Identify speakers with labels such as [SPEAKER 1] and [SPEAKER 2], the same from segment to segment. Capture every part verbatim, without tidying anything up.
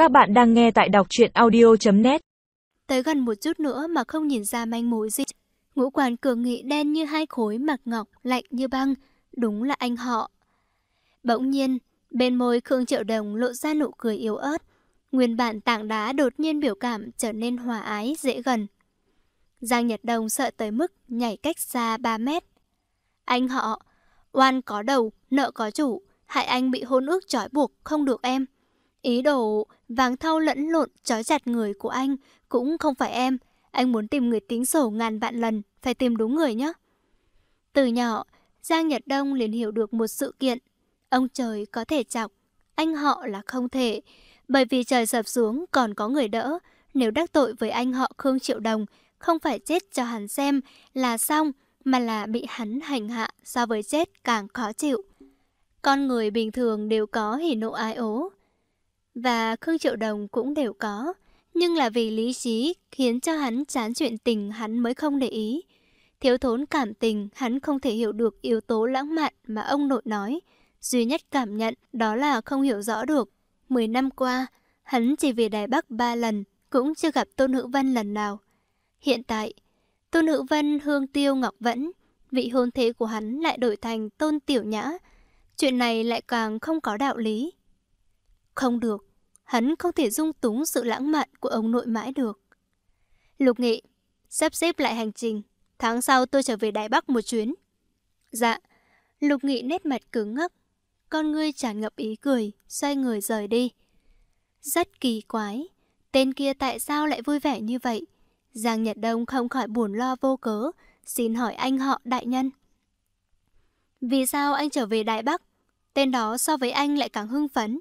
[SPEAKER 1] Các bạn đang nghe tại đọc truyện audio chấm net.
[SPEAKER 2] Tới gần một chút nữa mà không nhìn ra manh mối gì. Ngũ quan cường nghị đen như hai khối mặt ngọc, lạnh như băng, đúng là anh họ. Bỗng nhiên, bên môi Khương Triệu Đồng lộ ra nụ cười yếu ớt. Nguyên bản tảng đá đột nhiên biểu cảm trở nên hòa ái, dễ gần. Giang Nhật Đông sợ tới mức nhảy cách xa ba mét. Anh họ, oan có đầu, nợ có chủ, hại anh bị hôn ước trói buộc, không được em. Ý đồ vàng thau lẫn lộn trói chặt người của anh cũng không phải em. Anh muốn tìm người tính sổ ngàn vạn lần, phải tìm đúng người nhé. Từ nhỏ, Giang Nhật Đông liền hiểu được một sự kiện. Ông trời có thể chọc, anh họ là không thể. Bởi vì trời sập xuống còn có người đỡ. Nếu đắc tội với anh họ Khương Triệu Đồng, không phải chết cho hắn xem là xong, mà là bị hắn hành hạ, so với chết càng khó chịu. Con người bình thường đều có hỉ nộ ái ố, và Khương Triệu Đồng cũng đều có. Nhưng là vì lý trí khiến cho hắn chán chuyện tình, hắn mới không để ý. Thiếu thốn cảm tình, hắn không thể hiểu được yếu tố lãng mạn mà ông nội nói. Duy nhất cảm nhận đó là không hiểu rõ được. Mười năm qua, hắn chỉ về Đài Bắc ba lần, cũng chưa gặp Tôn Hữu Vân lần nào. Hiện tại, Tôn Hữu Vân hương tiêu ngọc vẫn, vị hôn thế của hắn lại đổi thành Tôn Tiểu Nhã. Chuyện này lại càng không có đạo lý. Không được, hắn không thể dung túng sự lãng mạn của ông nội mãi được. Lục Nghị, sắp xếp lại hành trình. Tháng sau tôi trở về Đài Bắc một chuyến. Dạ. Lục Nghị nét mặt cứng ngắc, con ngươi tràn ngập ý cười, xoay người rời đi. Rất kỳ quái, tên kia tại sao lại vui vẻ như vậy? Giang Nhật Đông không khỏi buồn lo vô cớ, xin hỏi anh họ đại nhân. Vì sao anh trở về Đài Bắc? Tên đó so với anh lại càng hưng phấn.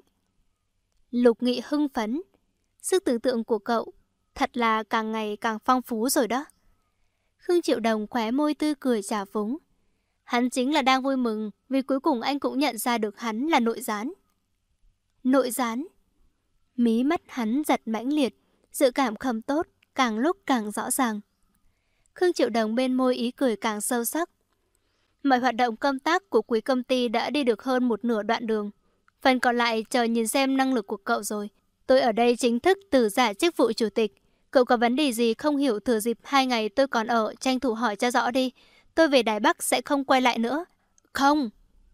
[SPEAKER 2] Lục Nghị hưng phấn. Sức tưởng tượng của cậu thật là càng ngày càng phong phú rồi đó. Khương Triệu Đồng khóe môi tươi cười trào phúng. Hắn chính là đang vui mừng vì cuối cùng anh cũng nhận ra được hắn là nội gián. Nội gián? Mí mắt hắn giật mãnh liệt, dự cảm không tốt càng lúc càng rõ ràng. Khương Triệu Đồng bên môi ý cười càng sâu sắc. Mọi hoạt động công tác của quý công ty đã đi được hơn một nửa đoạn đường. Phần còn lại chờ nhìn xem năng lực của cậu rồi. Tôi ở đây chính thức từ giả chức vụ chủ tịch. Cậu có vấn đề gì không hiểu, thừa dịp hai ngày tôi còn ở, tranh thủ hỏi cho rõ đi. Tôi về Đài Bắc sẽ không quay lại nữa. Không.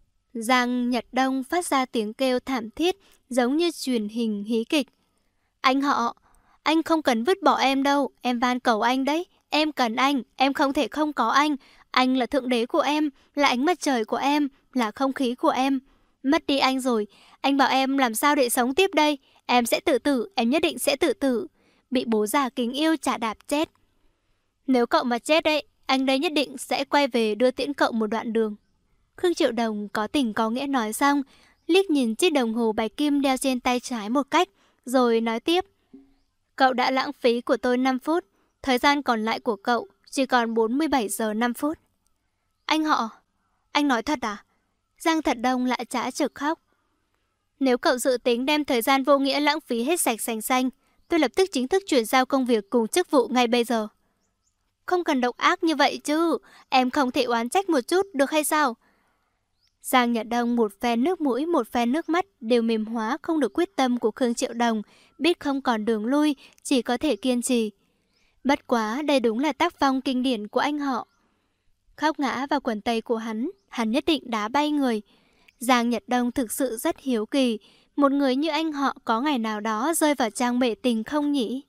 [SPEAKER 2] Giang Nhật Đông phát ra tiếng kêu thảm thiết, giống như truyền hình hí kịch. Anh họ, anh không cần vứt bỏ em đâu. Em van cầu anh đấy. Em cần anh, em không thể không có anh. Anh là thượng đế của em, là ánh mặt trời của em, là không khí của em. Mất đi anh rồi, anh bảo em làm sao để sống tiếp đây. Em sẽ tự tử, em nhất định sẽ tự tử. Bị bố già kính yêu chà đạp chết. Nếu cậu mà chết đấy, anh đây nhất định sẽ quay về đưa tiễn cậu một đoạn đường. Khương Triệu Đồng có tình có nghĩa nói xong, liếc nhìn chiếc đồng hồ bạch kim đeo trên tay trái một cách, rồi nói tiếp. Cậu đã lãng phí của tôi năm phút, thời gian còn lại của cậu chỉ còn bốn mươi bảy giờ năm phút. Anh họ, anh nói thật à? Giang Thật Đông lại chả trực khóc. Nếu cậu dự tính đem thời gian vô nghĩa lãng phí hết sạch sành xanh, tôi lập tức chính thức chuyển giao công việc cùng chức vụ ngay bây giờ. Không cần độc ác như vậy chứ, em không thể oán trách một chút được hay sao? Giang Nhật Đông một phen nước mũi một phen nước mắt đều mềm hóa không được quyết tâm của Khương Triệu Đồng, biết không còn đường lui, chỉ có thể kiên trì. Bất quá đây đúng là tác phong kinh điển của anh họ. Khóc ngã vào quần tây của hắn, hắn nhất định đá bay người. Giang Nhật Đông thực sự rất hiếu kỳ, một người như anh họ có ngày nào đó rơi vào trang bể tình không nhỉ?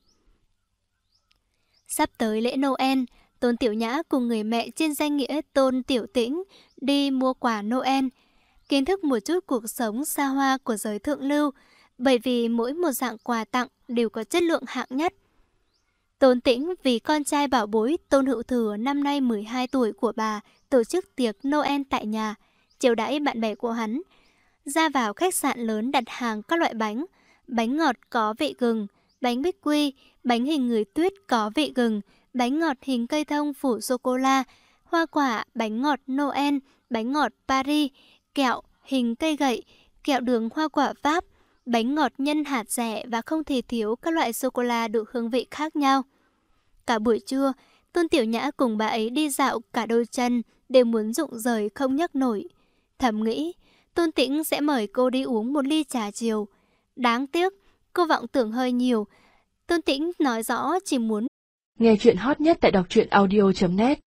[SPEAKER 2] Sắp tới lễ Noel, Tôn Tiểu Nhã cùng người mẹ trên danh nghĩa Tôn Tiểu Tĩnh đi mua quà Noel, kiến thức một chút cuộc sống xa hoa của giới thượng lưu, bởi vì mỗi một dạng quà tặng đều có chất lượng hạng nhất. Tôn Tĩnh vì con trai bảo bối Tôn Hữu Thừa năm nay mười hai tuổi của bà tổ chức tiệc Noel tại nhà, chiêu đãi bạn bè của hắn. Ra vào khách sạn lớn đặt hàng các loại bánh, bánh ngọt có vị gừng, bánh bích quy, bánh hình người tuyết có vị gừng, bánh ngọt hình cây thông phủ sô-cô-la, hoa quả, bánh ngọt Noel, bánh ngọt Paris, kẹo hình cây gậy, kẹo đường hoa quả Pháp, bánh ngọt nhân hạt dẻ và không thể thiếu các loại sô-cô-la đủ hương vị khác nhau. Cả buổi trưa, Tôn Tiểu Nhã cùng bà ấy đi dạo cả đôi chân đều muốn rụng rời không nhấc nổi. Thầm nghĩ, Tôn Tĩnh sẽ mời cô đi uống một ly trà chiều. Đáng tiếc, cô vọng tưởng hơi nhiều. Tôn Tĩnh nói rõ chỉ muốn
[SPEAKER 1] nghe chuyện hot nhất tại đọc truyện audio chấm net.